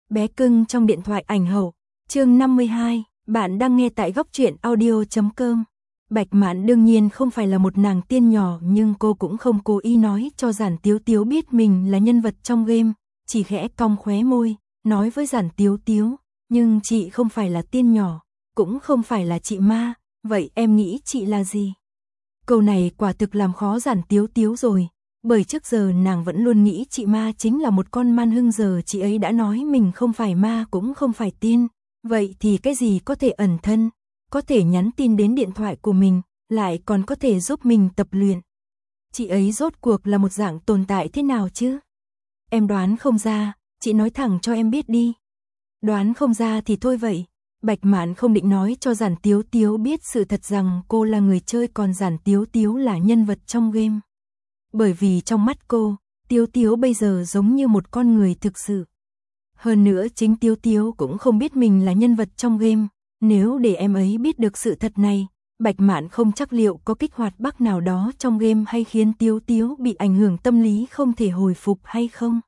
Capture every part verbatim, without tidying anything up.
Bé cưng trong điện thoại ảnh hậu, chương năm mươi hai, bạn đang nghe tại góc truyện audio chấm com. Bạch Mạn đương nhiên không phải là một nàng tiên nhỏ, nhưng cô cũng không cố ý nói cho Giản Tiếu Tiếu biết mình là nhân vật trong game, chỉ khẽ cong khóe môi, nói với Giản Tiếu Tiếu, nhưng chị không phải là tiên nhỏ, cũng không phải là chị ma, vậy em nghĩ chị là gì? Câu này quả thực làm khó Giản Tiếu Tiếu rồi, bởi trước giờ nàng vẫn luôn nghĩ chị ma chính là một con man hưng, giờ chị ấy đã nói mình không phải ma cũng không phải tiên, vậy thì cái gì có thể ẩn thân, có thể nhắn tin đến điện thoại của mình, lại còn có thể giúp mình tập luyện. Chị ấy rốt cuộc là một dạng tồn tại thế nào chứ? Em đoán không ra, chị nói thẳng cho em biết đi. Đoán không ra thì thôi vậy. Bạch Mạn không định nói cho Giản Tiếu Tiếu biết sự thật rằng cô là người chơi còn Giản Tiếu Tiếu là nhân vật trong game. Bởi vì trong mắt cô, Tiếu Tiếu bây giờ giống như một con người thực sự. Hơn nữa chính Tiếu Tiếu cũng không biết mình là nhân vật trong game. Nếu để em ấy biết được sự thật này, Bạch Mạn không chắc liệu có kích hoạt bug nào đó trong game hay khiến Tiếu Tiếu bị ảnh hưởng tâm lý không thể hồi phục hay không.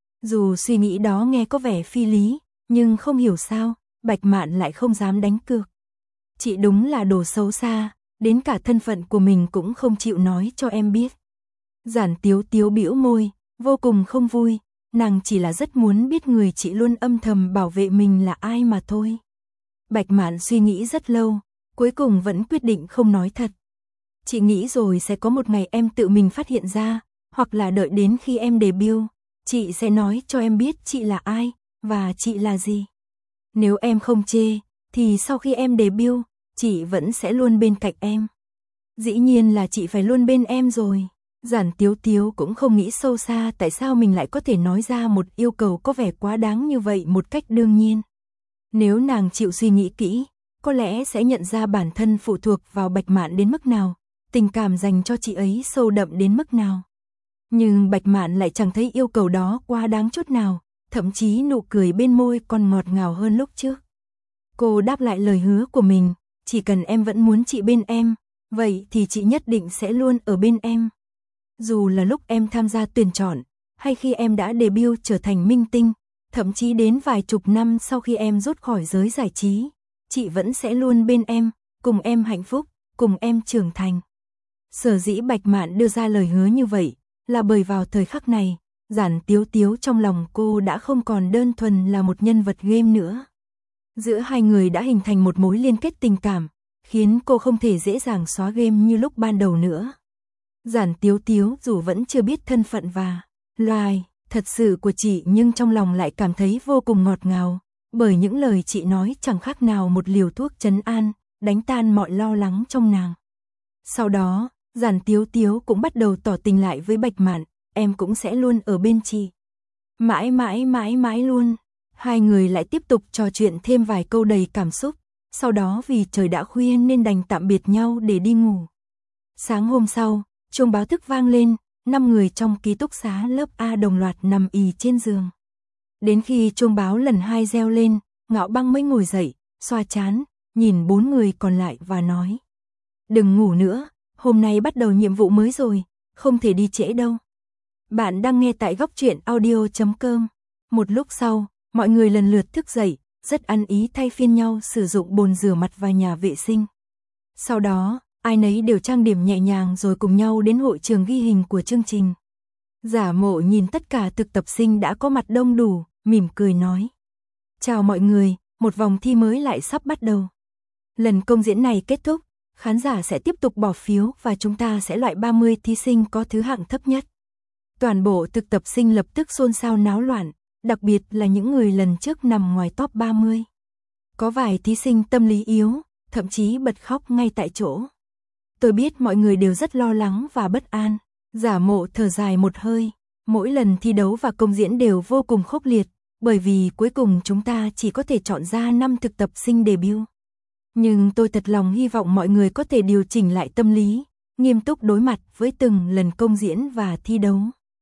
Dù suy nghĩ đó nghe có vẻ phi lý, nhưng không hiểu sao, Bạch Mạn lại không dám đánh cược. Chị đúng là đồ xấu xa, đến cả thân phận của mình cũng không chịu nói cho em biết. Giản Tiếu Tiếu bĩu môi, vô cùng không vui, nàng chỉ là rất muốn biết người chị luôn âm thầm bảo vệ mình là ai mà thôi. Bạch Mạn suy nghĩ rất lâu, cuối cùng vẫn quyết định không nói thật. Chị nghĩ rồi sẽ có một ngày em tự mình phát hiện ra, hoặc là đợi đến khi em debut, chị sẽ nói cho em biết chị là ai, và chị là gì. Nếu em không chê, thì sau khi em debut, chị vẫn sẽ luôn bên cạnh em. Dĩ nhiên là chị phải luôn bên em rồi. Giản Tiếu Tiếu cũng không nghĩ sâu xa tại sao mình lại có thể nói ra một yêu cầu có vẻ quá đáng như vậy một cách đương nhiên. Nếu nàng chịu suy nghĩ kỹ, có lẽ sẽ nhận ra bản thân phụ thuộc vào Bạch Mạn đến mức nào, tình cảm dành cho chị ấy sâu đậm đến mức nào. Nhưng Bạch Mạn lại chẳng thấy yêu cầu đó quá đáng chút nào, thậm chí nụ cười bên môi còn ngọt ngào hơn lúc trước. Cô đáp lại lời hứa của mình, chỉ cần em vẫn muốn chị bên em, vậy thì chị nhất định sẽ luôn ở bên em. Dù là lúc em tham gia tuyển chọn, hay khi em đã debut trở thành minh tinh, thậm chí đến vài chục năm sau khi em rút khỏi giới giải trí, chị vẫn sẽ luôn bên em, cùng em hạnh phúc, cùng em trưởng thành. Sở dĩ Bạch Mạn đưa ra lời hứa như vậy, là bởi vào thời khắc này, Giản Tiếu Tiếu trong lòng cô đã không còn đơn thuần là một nhân vật game nữa. Giữa hai người đã hình thành một mối liên kết tình cảm, khiến cô không thể dễ dàng xóa game như lúc ban đầu nữa. Giản Tiếu Tiếu dù vẫn chưa biết thân phận và loài thật sự của chị, nhưng trong lòng lại cảm thấy vô cùng ngọt ngào, bởi những lời chị nói chẳng khác nào một liều thuốc trấn an, đánh tan mọi lo lắng trong nàng. Sau đó, Giản Tiếu Tiếu cũng bắt đầu tỏ tình lại với Bạch Mạn, em cũng sẽ luôn ở bên chị. Mãi mãi mãi mãi luôn. Hai người lại tiếp tục trò chuyện thêm vài câu đầy cảm xúc, sau đó vì trời đã khuya nên đành tạm biệt nhau để đi ngủ. Sáng hôm sau, chuông báo thức vang lên, năm người trong ký túc xá lớp A đồng loạt nằm ì trên giường. Đến khi chuông báo lần hai reo lên, Ngạo Băng mới ngồi dậy, xoa trán, nhìn bốn người còn lại và nói: đừng ngủ nữa, hôm nay bắt đầu nhiệm vụ mới rồi, không thể đi trễ đâu. Bạn đang nghe tại góc truyện audio chấm com. Một lúc sau, mọi người lần lượt thức dậy, rất ăn ý thay phiên nhau sử dụng bồn rửa mặt và nhà vệ sinh. Sau đó, ai nấy đều trang điểm nhẹ nhàng rồi cùng nhau đến hội trường ghi hình của chương trình. Giả Mộ nhìn tất cả thực tập sinh đã có mặt đông đủ, mỉm cười nói: chào mọi người, một vòng thi mới lại sắp bắt đầu. Lần công diễn này kết thúc, khán giả sẽ tiếp tục bỏ phiếu và chúng ta sẽ loại ba mươi thí sinh có thứ hạng thấp nhất. Toàn bộ thực tập sinh lập tức xôn xao náo loạn, đặc biệt là những người lần trước nằm ngoài top ba mươi. Có vài thí sinh tâm lý yếu, thậm chí bật khóc ngay tại chỗ. Tôi biết mọi người đều rất lo lắng và bất an. Giả Mộ thở dài một hơi, mỗi lần thi đấu và công diễn đều vô cùng khốc liệt, bởi vì cuối cùng chúng ta chỉ có thể chọn ra năm thực tập sinh debut. Nhưng tôi thật lòng hy vọng mọi người có thể điều chỉnh lại tâm lý, nghiêm túc đối mặt với từng lần công diễn và thi đấu.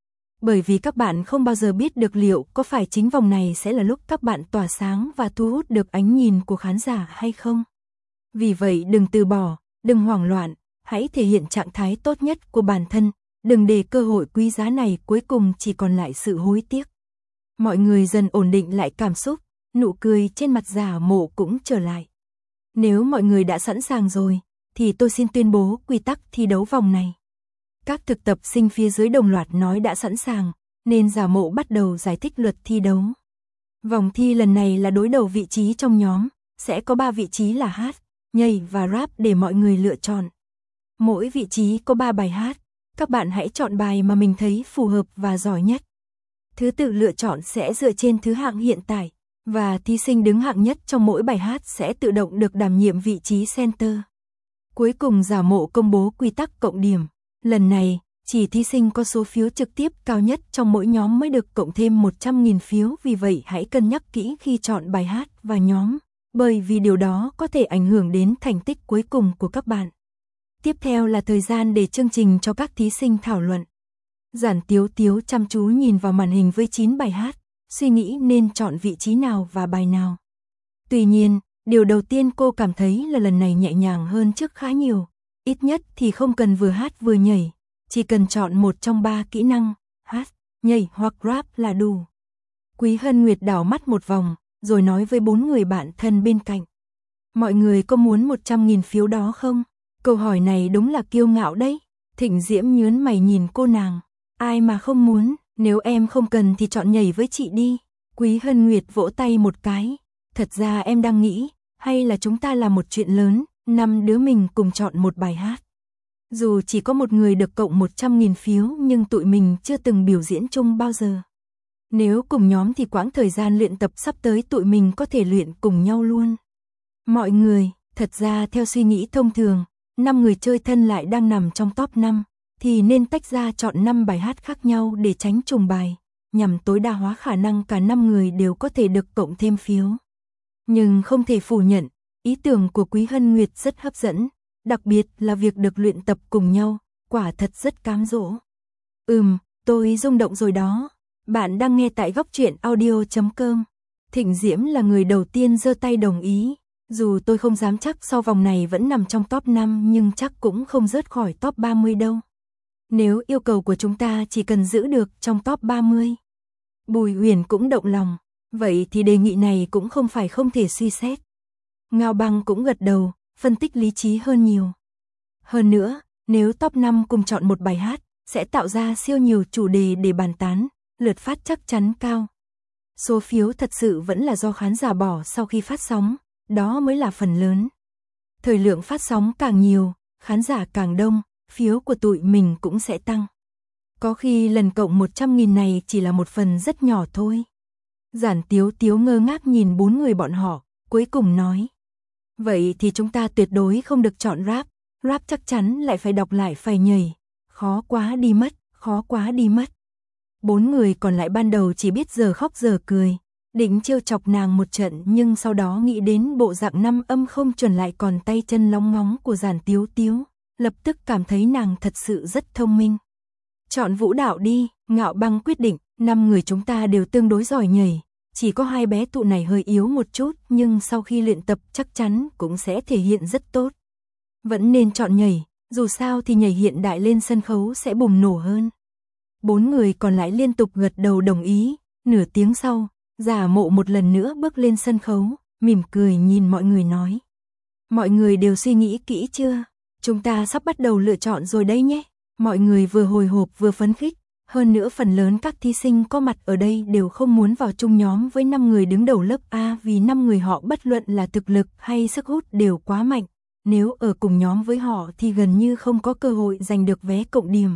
Bởi vì các bạn không bao giờ biết được liệu có phải chính vòng này sẽ là lúc các bạn tỏa sáng và thu hút được ánh nhìn của khán giả hay không. Vì vậy đừng từ bỏ, đừng hoảng loạn, hãy thể hiện trạng thái tốt nhất của bản thân, đừng để cơ hội quý giá này cuối cùng chỉ còn lại sự hối tiếc. Mọi người dần ổn định lại cảm xúc, nụ cười trên mặt Giả Mộ cũng trở lại. Nếu mọi người đã sẵn sàng rồi, thì tôi xin tuyên bố quy tắc thi đấu vòng này. Các thực tập sinh phía dưới đồng loạt nói đã sẵn sàng, nên Giả Mộ bắt đầu giải thích luật thi đấu. Vòng thi lần này là đối đầu vị trí trong nhóm, sẽ có ba vị trí là hát, nhảy và rap để mọi người lựa chọn. Mỗi vị trí có ba bài hát, các bạn hãy chọn bài mà mình thấy phù hợp và giỏi nhất. Thứ tự lựa chọn sẽ dựa trên thứ hạng hiện tại, và thí sinh đứng hạng nhất trong mỗi bài hát sẽ tự động được đảm nhiệm vị trí center. Cuối cùng Giả Mộ công bố quy tắc cộng điểm. Lần này, chỉ thí sinh có số phiếu trực tiếp cao nhất trong mỗi nhóm mới được cộng thêm một trăm nghìn phiếu, vì vậy hãy cân nhắc kỹ khi chọn bài hát và nhóm, bởi vì điều đó có thể ảnh hưởng đến thành tích cuối cùng của các bạn. Tiếp theo là thời gian để chương trình cho các thí sinh thảo luận. Giản Tiếu Tiếu chăm chú nhìn vào màn hình với chín bài hát, suy nghĩ nên chọn vị trí nào và bài nào. Tuy nhiên, điều đầu tiên cô cảm thấy là lần này nhẹ nhàng hơn trước khá nhiều. Ít nhất thì không cần vừa hát vừa nhảy, chỉ cần chọn một trong ba kỹ năng, hát, nhảy hoặc rap là đủ. Quý Hân Nguyệt đảo mắt một vòng, rồi nói với bốn người bạn thân bên cạnh. Mọi người có muốn một trăm nghìn phiếu đó không? Câu hỏi này đúng là kiêu ngạo đấy. Thịnh Diễm nhớn mày nhìn cô nàng. Ai mà không muốn, nếu em không cần thì chọn nhảy với chị đi. Quý Hân Nguyệt vỗ tay một cái. Thật ra em đang nghĩ, hay là chúng ta làm một chuyện lớn, năm đứa mình cùng chọn một bài hát. Dù chỉ có một người được cộng một trăm nghìn phiếu nhưng tụi mình chưa từng biểu diễn chung bao giờ. Nếu cùng nhóm thì quãng thời gian luyện tập sắp tới tụi mình có thể luyện cùng nhau luôn. Mọi người, thật ra theo suy nghĩ thông thường, năm người chơi thân lại đang nằm trong top năm, thì nên tách ra chọn năm bài hát khác nhau để tránh trùng bài, nhằm tối đa hóa khả năng cả năm người đều có thể được cộng thêm phiếu. Nhưng không thể phủ nhận, ý tưởng của Quý Hân Nguyệt rất hấp dẫn, đặc biệt là việc được luyện tập cùng nhau, quả thật rất cám dỗ. Ừm, tôi rung động rồi đó. Bạn đang nghe tại góc truyện audio chấm com. Thịnh Diễm là người đầu tiên giơ tay đồng ý. Dù tôi không dám chắc sau vòng này vẫn nằm trong top năm nhưng chắc cũng không rớt khỏi top ba mươi đâu. Nếu yêu cầu của chúng ta chỉ cần giữ được trong top ba mươi. Bùi Huyền cũng động lòng. Vậy thì đề nghị này cũng không phải không thể suy xét. Ngao Băng cũng gật đầu, phân tích lý trí hơn nhiều. Hơn nữa, nếu top năm cùng chọn một bài hát, sẽ tạo ra siêu nhiều chủ đề để bàn tán, lượt phát chắc chắn cao. Số phiếu thật sự vẫn là do khán giả bỏ sau khi phát sóng, đó mới là phần lớn. Thời lượng phát sóng càng nhiều, khán giả càng đông, phiếu của tụi mình cũng sẽ tăng. Có khi lần cộng một trăm nghìn này chỉ là một phần rất nhỏ thôi. Giản Tiếu Tiếu ngơ ngác nhìn bốn người bọn họ, cuối cùng nói. Vậy thì chúng ta tuyệt đối không được chọn rap, rap chắc chắn lại phải đọc lại phải nhảy. Khó quá đi mất, khó quá đi mất. Bốn người còn lại ban đầu chỉ biết giờ khóc giờ cười, định trêu chọc nàng một trận nhưng sau đó nghĩ đến bộ dạng năm âm không chuẩn lại còn tay chân lóng ngóng của Giản Tiếu Tiếu, lập tức cảm thấy nàng thật sự rất thông minh. Chọn vũ đạo đi, Ngạo Băng quyết định, năm người chúng ta đều tương đối giỏi nhảy, chỉ có hai bé tụ này hơi yếu một chút nhưng sau khi luyện tập chắc chắn cũng sẽ thể hiện rất tốt. Vẫn nên chọn nhảy, dù sao thì nhảy hiện đại lên sân khấu sẽ bùng nổ hơn. Bốn người còn lại liên tục gật đầu đồng ý, nửa tiếng sau, Giả Mộ một lần nữa bước lên sân khấu, mỉm cười nhìn mọi người nói. Mọi người đều suy nghĩ kỹ chưa? Chúng ta sắp bắt đầu lựa chọn rồi đấy nhé. Mọi người vừa hồi hộp vừa phấn khích, hơn nữa phần lớn các thí sinh có mặt ở đây đều không muốn vào chung nhóm với năm người đứng đầu lớp A vì năm người họ bất luận là thực lực hay sức hút đều quá mạnh. Nếu ở cùng nhóm với họ thì gần như không có cơ hội giành được vé cộng điểm.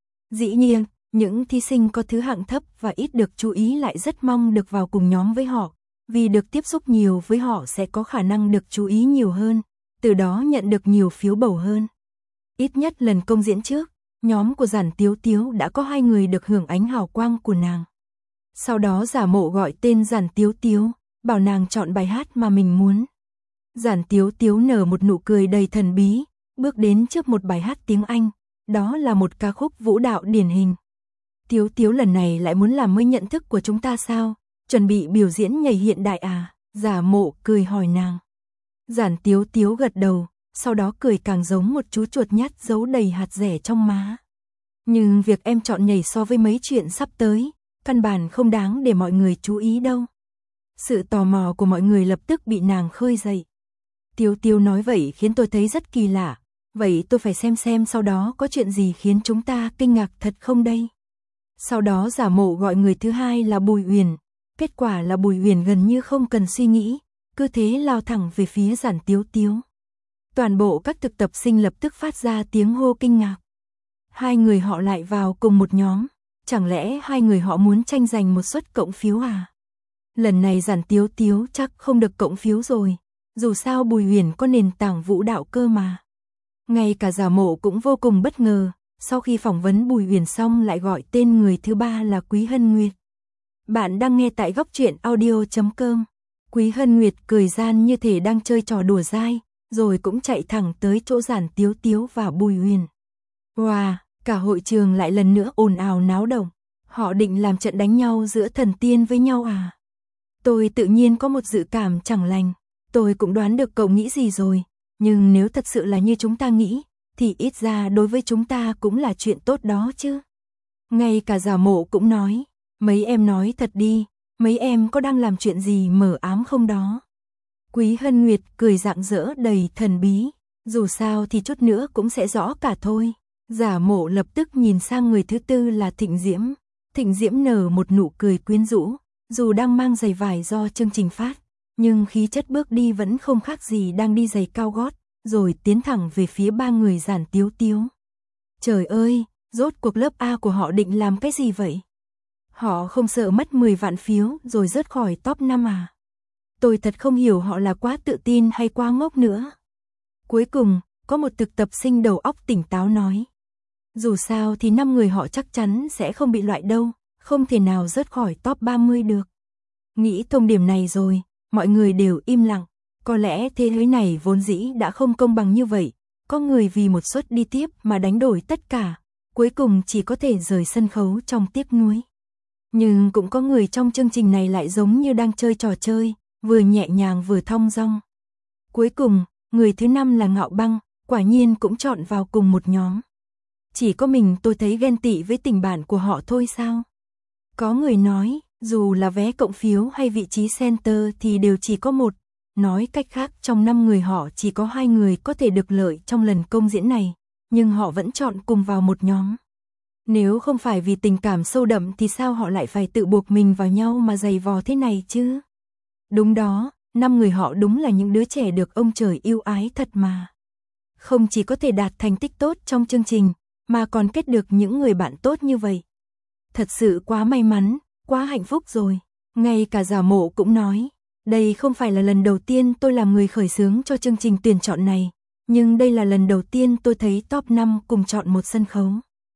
Dĩ nhiên, những thí sinh có thứ hạng thấp và ít được chú ý lại rất mong được vào cùng nhóm với họ, vì được tiếp xúc nhiều với họ sẽ có khả năng được chú ý nhiều hơn, từ đó nhận được nhiều phiếu bầu hơn. Ít nhất lần công diễn trước, nhóm của Giản Tiếu Tiếu đã có hai người được hưởng ánh hào quang của nàng. Sau đó Giả Mộ gọi tên Giản Tiếu Tiếu, bảo nàng chọn bài hát mà mình muốn. Giản Tiếu Tiếu nở một nụ cười đầy thần bí, bước đến trước một bài hát tiếng Anh, đó là một ca khúc vũ đạo điển hình. Tiếu Tiếu lần này lại muốn làm mới nhận thức của chúng ta sao? Chuẩn bị biểu diễn nhảy hiện đại à? Giả Mộ cười hỏi nàng. Giản Tiếu Tiếu gật đầu, sau đó cười càng giống một chú chuột nhắt giấu đầy hạt dẻ trong má. Nhưng việc em chọn nhảy so với mấy chuyện sắp tới, căn bản không đáng để mọi người chú ý đâu. Sự tò mò của mọi người lập tức bị nàng khơi dậy. Tiếu Tiếu nói vậy khiến tôi thấy rất kỳ lạ. Vậy tôi phải xem xem sau đó có chuyện gì khiến chúng ta kinh ngạc thật không đây. Sau đó Giả Mộ gọi người thứ hai là Bùi Uyển. Kết quả là Bùi Uyển gần như không cần suy nghĩ, cứ thế lao thẳng về phía Giản Tiếu Tiếu. Toàn bộ các thực tập sinh lập tức phát ra tiếng hô kinh ngạc. Hai người họ lại vào cùng một nhóm. Chẳng lẽ hai người họ muốn tranh giành một suất cộng phiếu à? Lần này Giản Tiếu Tiếu chắc không được cộng phiếu rồi. Dù sao Bùi Uyển có nền tảng vũ đạo cơ mà. Ngay cả Giả Mộ cũng vô cùng bất ngờ. Sau khi phỏng vấn Bùi Uyển xong lại gọi tên người thứ ba là Quý Hân Nguyệt. Bạn đang nghe tại góc truyện audio chấm com. Quý Hân Nguyệt cười gian như thể đang chơi trò đùa dai, rồi cũng chạy thẳng tới chỗ Giản Tiếu Tiếu và Bùi Uyển. Wow, cả hội trường lại lần nữa ồn ào náo động. Họ định làm trận đánh nhau giữa thần tiên với nhau à? Tôi tự nhiên có một dự cảm chẳng lành. Tôi cũng đoán được cậu nghĩ gì rồi. Nhưng nếu thật sự là như chúng ta nghĩ, thì ít ra đối với chúng ta cũng là chuyện tốt đó chứ. Ngay cả Giả Mộ cũng nói, mấy em nói thật đi, mấy em có đang làm chuyện gì mờ ám không đó? Quý Hân Nguyệt cười rạng rỡ đầy thần bí, dù sao thì chút nữa cũng sẽ rõ cả thôi. Giả Mộ lập tức nhìn sang người thứ tư là Thịnh Diễm. Thịnh Diễm nở một nụ cười quyến rũ, dù đang mang giày vải do chương trình phát, nhưng khí chất bước đi vẫn không khác gì đang đi giày cao gót, rồi tiến thẳng về phía ba người Giản Tiếu Tiếu. Trời ơi, rốt cuộc lớp A của họ định làm cái gì vậy? Họ không sợ mất mười vạn phiếu rồi rớt khỏi top năm à? Tôi thật không hiểu họ là quá tự tin hay quá ngốc nữa. Cuối cùng, có một thực tập sinh đầu óc tỉnh táo nói. Dù sao thì năm người họ chắc chắn sẽ không bị loại đâu, không thể nào rớt khỏi top ba mươi được. Nghĩ thông điểm này rồi, mọi người đều im lặng. Có lẽ thế giới này vốn dĩ đã không công bằng như vậy. Có người vì một suất đi tiếp mà đánh đổi tất cả, cuối cùng chỉ có thể rời sân khấu trong tiếc nuối. Nhưng cũng có người trong chương trình này lại giống như đang chơi trò chơi, vừa nhẹ nhàng vừa thong dong. Cuối cùng, người thứ năm là Ngạo Băng, quả nhiên cũng chọn vào cùng một nhóm. Chỉ có mình tôi thấy ghen tị với tình bạn của họ thôi sao? Có người nói, dù là vé cộng phiếu hay vị trí center thì đều chỉ có một. Nói cách khác trong năm người họ chỉ có hai người có thể được lợi trong lần công diễn này, nhưng họ vẫn chọn cùng vào một nhóm. Nếu không phải vì tình cảm sâu đậm thì sao họ lại phải tự buộc mình vào nhau mà giày vò thế này chứ? Đúng đó, năm người họ đúng là những đứa trẻ được ông trời yêu ái thật mà. Không chỉ có thể đạt thành tích tốt trong chương trình, mà còn kết được những người bạn tốt như vậy. Thật sự quá may mắn, quá hạnh phúc rồi. Ngay cả Giả Mộ cũng nói, đây không phải là lần đầu tiên tôi làm người khởi xướng cho chương trình tuyển chọn này, nhưng đây là lần đầu tiên tôi thấy top năm cùng chọn một sân khấu.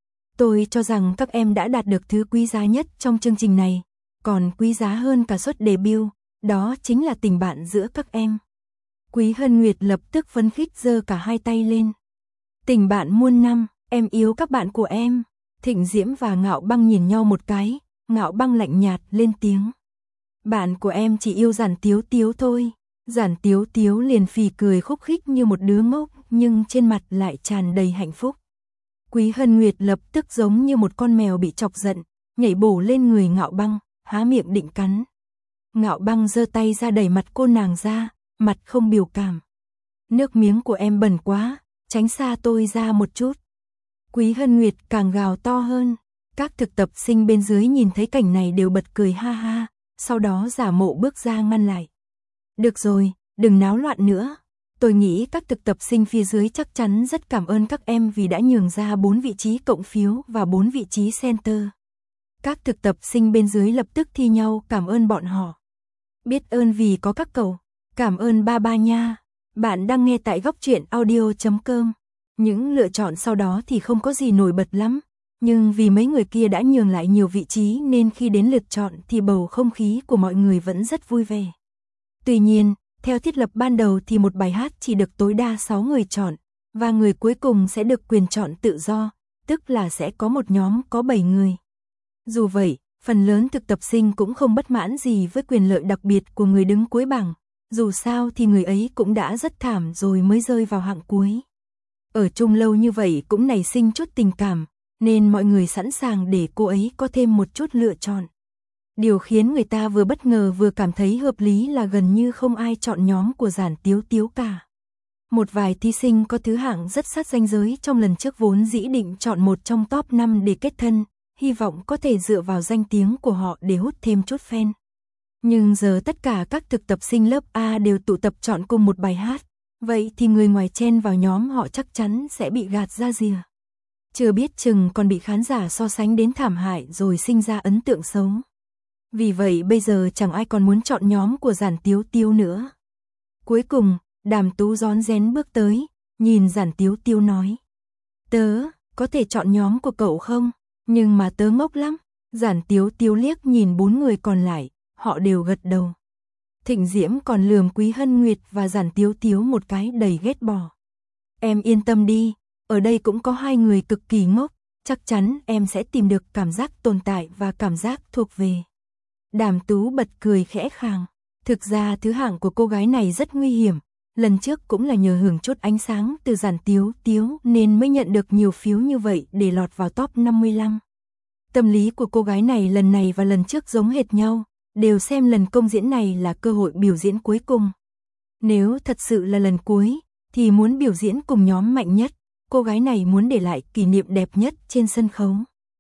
Tôi cho rằng các em đã đạt được thứ quý giá nhất trong chương trình này, còn quý giá hơn cả suất debut, đó chính là tình bạn giữa các em. Quý Hân Nguyệt lập tức phấn khích giơ cả hai tay lên. Tình bạn muôn năm, em yêu các bạn của em. Thịnh Diễm và Ngạo Băng nhìn nhau một cái, Ngạo Băng lạnh nhạt lên tiếng. Bạn của em chỉ yêu Giản Tiếu Tiếu thôi. Giản Tiếu Tiếu liền phì cười khúc khích như một đứa ngốc, nhưng trên mặt lại tràn đầy hạnh phúc. Quý Hân Nguyệt lập tức giống như một con mèo bị chọc giận, nhảy bổ lên người Ngạo Băng, há miệng định cắn. Ngạo Băng giơ tay ra đẩy mặt cô nàng ra, mặt không biểu cảm. Nước miếng của em bẩn quá, tránh xa tôi ra một chút. Quý Hân Nguyệt càng gào to hơn. Các thực tập sinh bên dưới nhìn thấy cảnh này đều bật cười ha ha, sau đó Giả Mộ bước ra ngăn lại. Được rồi, đừng náo loạn nữa. Tôi nghĩ các thực tập sinh phía dưới chắc chắn rất cảm ơn các em vì đã nhường ra bốn vị trí cộng phiếu và bốn vị trí center. Các thực tập sinh bên dưới lập tức thi nhau cảm ơn bọn họ. Biết ơn vì có các cậu. Cảm ơn ba ba nha. Bạn đang nghe tại góc truyện audio chấm com. Những lựa chọn sau đó thì không có gì nổi bật lắm. Nhưng vì mấy người kia đã nhường lại nhiều vị trí nên khi đến lượt chọn thì bầu không khí của mọi người vẫn rất vui vẻ. Tuy nhiên, theo thiết lập ban đầu thì một bài hát chỉ được tối đa sáu người chọn, và người cuối cùng sẽ được quyền chọn tự do, tức là sẽ có một nhóm có bảy người. Dù vậy, phần lớn thực tập sinh cũng không bất mãn gì với quyền lợi đặc biệt của người đứng cuối bảng, dù sao thì người ấy cũng đã rất thảm rồi mới rơi vào hạng cuối. Ở chung lâu như vậy cũng nảy sinh chút tình cảm, nên mọi người sẵn sàng để cô ấy có thêm một chút lựa chọn. Điều khiến người ta vừa bất ngờ vừa cảm thấy hợp lý là gần như không ai chọn nhóm của Giản Tiếu Tiếu cả. Một vài thí sinh có thứ hạng rất sát ranh giới trong lần trước vốn dĩ định chọn một trong top năm để kết thân, hy vọng có thể dựa vào danh tiếng của họ để hút thêm chút fan. Nhưng giờ tất cả các thực tập sinh lớp A đều tụ tập chọn cùng một bài hát, vậy thì người ngoài chen vào nhóm họ chắc chắn sẽ bị gạt ra rìa. Chưa biết chừng còn bị khán giả so sánh đến thảm hại rồi sinh ra ấn tượng xấu. Vì vậy bây giờ chẳng ai còn muốn chọn nhóm của Giản Tiếu Tiếu nữa. Cuối cùng, Đàm Tú rón rén bước tới, nhìn Giản Tiếu Tiếu nói. Tớ, có thể chọn nhóm của cậu không? Nhưng mà tớ ngốc lắm. Giản Tiếu Tiếu liếc nhìn bốn người còn lại, họ đều gật đầu. Thịnh Diễm còn lườm Quý Hân Nguyệt và Giản Tiếu Tiếu một cái đầy ghét bỏ. Em yên tâm đi, ở đây cũng có hai người cực kỳ ngốc, chắc chắn em sẽ tìm được cảm giác tồn tại và cảm giác thuộc về. Đàm Tú bật cười khẽ khàng. Thực ra thứ hạng của cô gái này rất nguy hiểm. Lần trước cũng là nhờ hưởng chút ánh sáng từ Giản Tiếu Tiếu nên mới nhận được nhiều phiếu như vậy để lọt vào top năm mươi lăm. Tâm lý của cô gái này lần này và lần trước giống hệt nhau, đều xem lần công diễn này là cơ hội biểu diễn cuối cùng. Nếu thật sự là lần cuối, thì muốn biểu diễn cùng nhóm mạnh nhất, cô gái này muốn để lại kỷ niệm đẹp nhất trên sân khấu.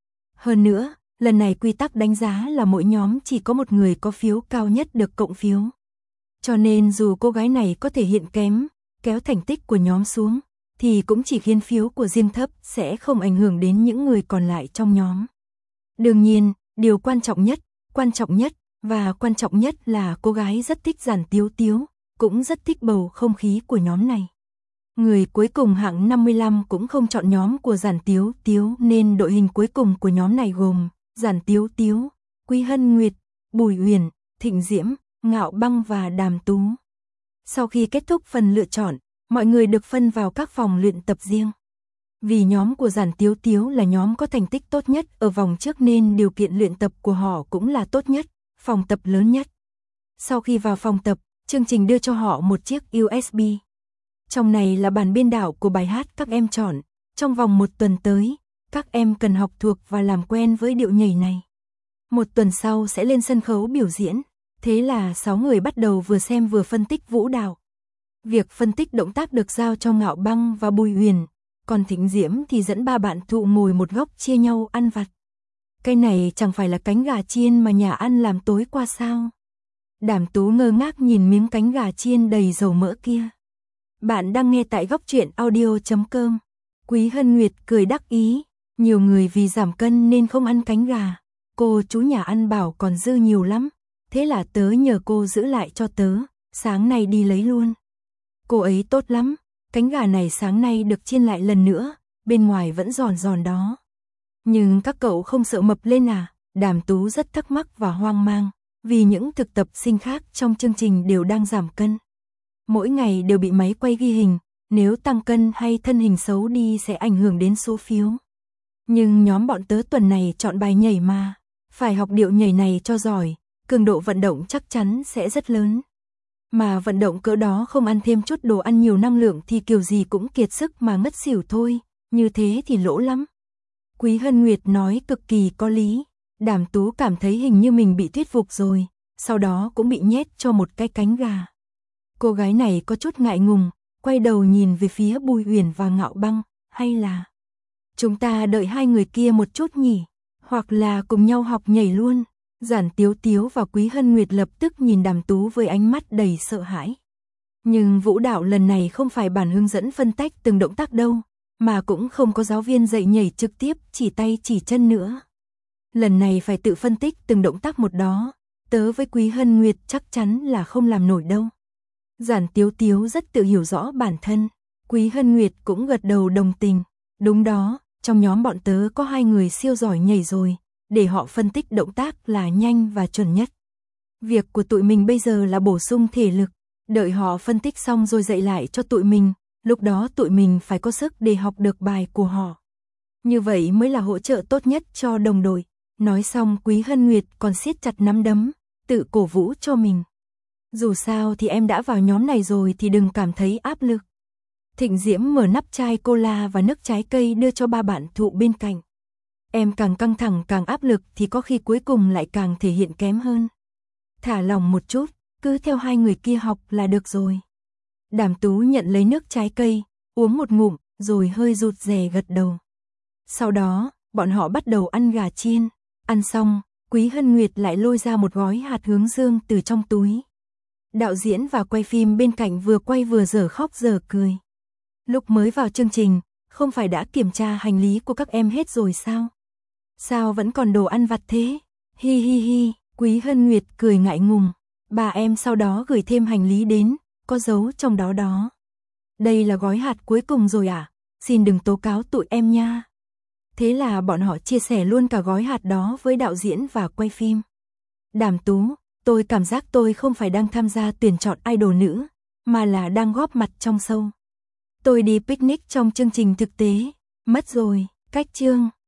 Hơn nữa, lần này quy tắc đánh giá là mỗi nhóm chỉ có một người có phiếu cao nhất được cộng phiếu. Cho nên dù cô gái này có thể hiện kém, kéo thành tích của nhóm xuống, thì cũng chỉ khiến phiếu của riêng thấp sẽ không ảnh hưởng đến những người còn lại trong nhóm. Đương nhiên, điều quan trọng nhất, quan trọng nhất và quan trọng nhất là cô gái rất thích Giản Tiếu Tiếu, cũng rất thích bầu không khí của nhóm này. Người cuối cùng hạng năm mươi lăm cũng không chọn nhóm của Giản Tiếu Tiếu nên đội hình cuối cùng của nhóm này gồm Giản Tiếu Tiếu, Quý Hân Nguyệt, Bùi Uyển, Thịnh Diễm, Ngạo Băng và Đàm Tú. Sau khi kết thúc phần lựa chọn, mọi người được phân vào các phòng luyện tập riêng. Vì nhóm của Giản Tiếu Tiếu là nhóm có thành tích tốt nhất ở vòng trước nên điều kiện luyện tập của họ cũng là tốt nhất, phòng tập lớn nhất. Sau khi vào phòng tập, chương trình đưa cho họ một chiếc u ét bê. Trong này là bản biên đạo của bài hát các em chọn. Trong vòng một tuần tới, các em cần học thuộc và làm quen với điệu nhảy này. Một tuần sau sẽ lên sân khấu biểu diễn. Thế là sáu người bắt đầu vừa xem vừa phân tích vũ đạo. Việc phân tích động tác được giao cho Ngạo Băng và Bùi Uyển, còn Thịnh Diễm thì dẫn ba bạn thụ ngồi một góc chia nhau ăn vặt. Cái này chẳng phải là cánh gà chiên mà nhà ăn làm tối qua sao? Đàm Tú ngơ ngác nhìn miếng cánh gà chiên đầy dầu mỡ kia. Bạn đang nghe tại góc truyện audio chấm com. Quý Hân Nguyệt cười đắc ý, nhiều người vì giảm cân nên không ăn cánh gà. Cô chú nhà ăn bảo còn dư nhiều lắm, thế là tớ nhờ cô giữ lại cho tớ, sáng nay đi lấy luôn. Cô ấy tốt lắm, cánh gà này sáng nay được chiên lại lần nữa, bên ngoài vẫn giòn giòn đó. Nhưng các cậu không sợ mập lên à? Đàm Tú rất thắc mắc và hoang mang, vì những thực tập sinh khác trong chương trình đều đang giảm cân. Mỗi ngày đều bị máy quay ghi hình, nếu tăng cân hay thân hình xấu đi sẽ ảnh hưởng đến số phiếu. Nhưng nhóm bọn tớ tuần này chọn bài nhảy mà, phải học điệu nhảy này cho giỏi, cường độ vận động chắc chắn sẽ rất lớn. Mà vận động cỡ đó không ăn thêm chút đồ ăn nhiều năng lượng thì kiểu gì cũng kiệt sức mà ngất xỉu thôi, như thế thì lỗ lắm. Quý Hân Nguyệt nói cực kỳ có lý, Đàm Tú cảm thấy hình như mình bị thuyết phục rồi, sau đó cũng bị nhét cho một cái cánh gà. Cô gái này có chút ngại ngùng, quay đầu nhìn về phía Bùi Uyển và Ngạo Băng, hay là chúng ta đợi hai người kia một chút nhỉ, hoặc là cùng nhau học nhảy luôn. Giản Tiếu Tiếu và Quý Hân Nguyệt lập tức nhìn Đàm Tú với ánh mắt đầy sợ hãi. Nhưng vũ đạo lần này không phải bản hướng dẫn phân tách từng động tác đâu, mà cũng không có giáo viên dạy nhảy trực tiếp chỉ tay chỉ chân nữa. Lần này phải tự phân tích từng động tác một đó, tớ với Quý Hân Nguyệt chắc chắn là không làm nổi đâu. Giản Tiếu Tiếu rất tự hiểu rõ bản thân, Quý Hân Nguyệt cũng gật đầu đồng tình. Đúng đó, trong nhóm bọn tớ có hai người siêu giỏi nhảy rồi, để họ phân tích động tác là nhanh và chuẩn nhất. Việc của tụi mình bây giờ là bổ sung thể lực, đợi họ phân tích xong rồi dạy lại cho tụi mình, lúc đó tụi mình phải có sức để học được bài của họ. Như vậy mới là hỗ trợ tốt nhất cho đồng đội. Nói xong Quý Hân Nguyệt còn siết chặt nắm đấm, tự cổ vũ cho mình. Dù sao thì em đã vào nhóm này rồi thì đừng cảm thấy áp lực. Thịnh Diễm mở nắp chai cola và nước trái cây đưa cho ba bạn thụ bên cạnh. Em càng căng thẳng càng áp lực thì có khi cuối cùng lại càng thể hiện kém hơn. Thả lỏng một chút, cứ theo hai người kia học là được rồi. Đàm Tú nhận lấy nước trái cây, uống một ngụm, rồi hơi rụt rè gật đầu. Sau đó, bọn họ bắt đầu ăn gà chiên. Ăn xong, Quý Hân Nguyệt lại lôi ra một gói hạt hướng dương từ trong túi. Đạo diễn và quay phim bên cạnh vừa quay vừa dở khóc dở cười. Lúc mới vào chương trình, không phải đã kiểm tra hành lý của các em hết rồi sao? Sao vẫn còn đồ ăn vặt thế? Hi hi hi, Quý Hân Nguyệt cười ngại ngùng. Bà em sau đó gửi thêm hành lý đến, có dấu trong đó đó. Đây là gói hạt cuối cùng rồi à? Xin đừng tố cáo tụi em nha. Thế là bọn họ chia sẻ luôn cả gói hạt đó với đạo diễn và quay phim. Đàm Tú, tôi cảm giác tôi không phải đang tham gia tuyển chọn idol nữ, mà là đang góp mặt trong show. Tôi đi picnic trong chương trình thực tế. Mất rồi, cách chương.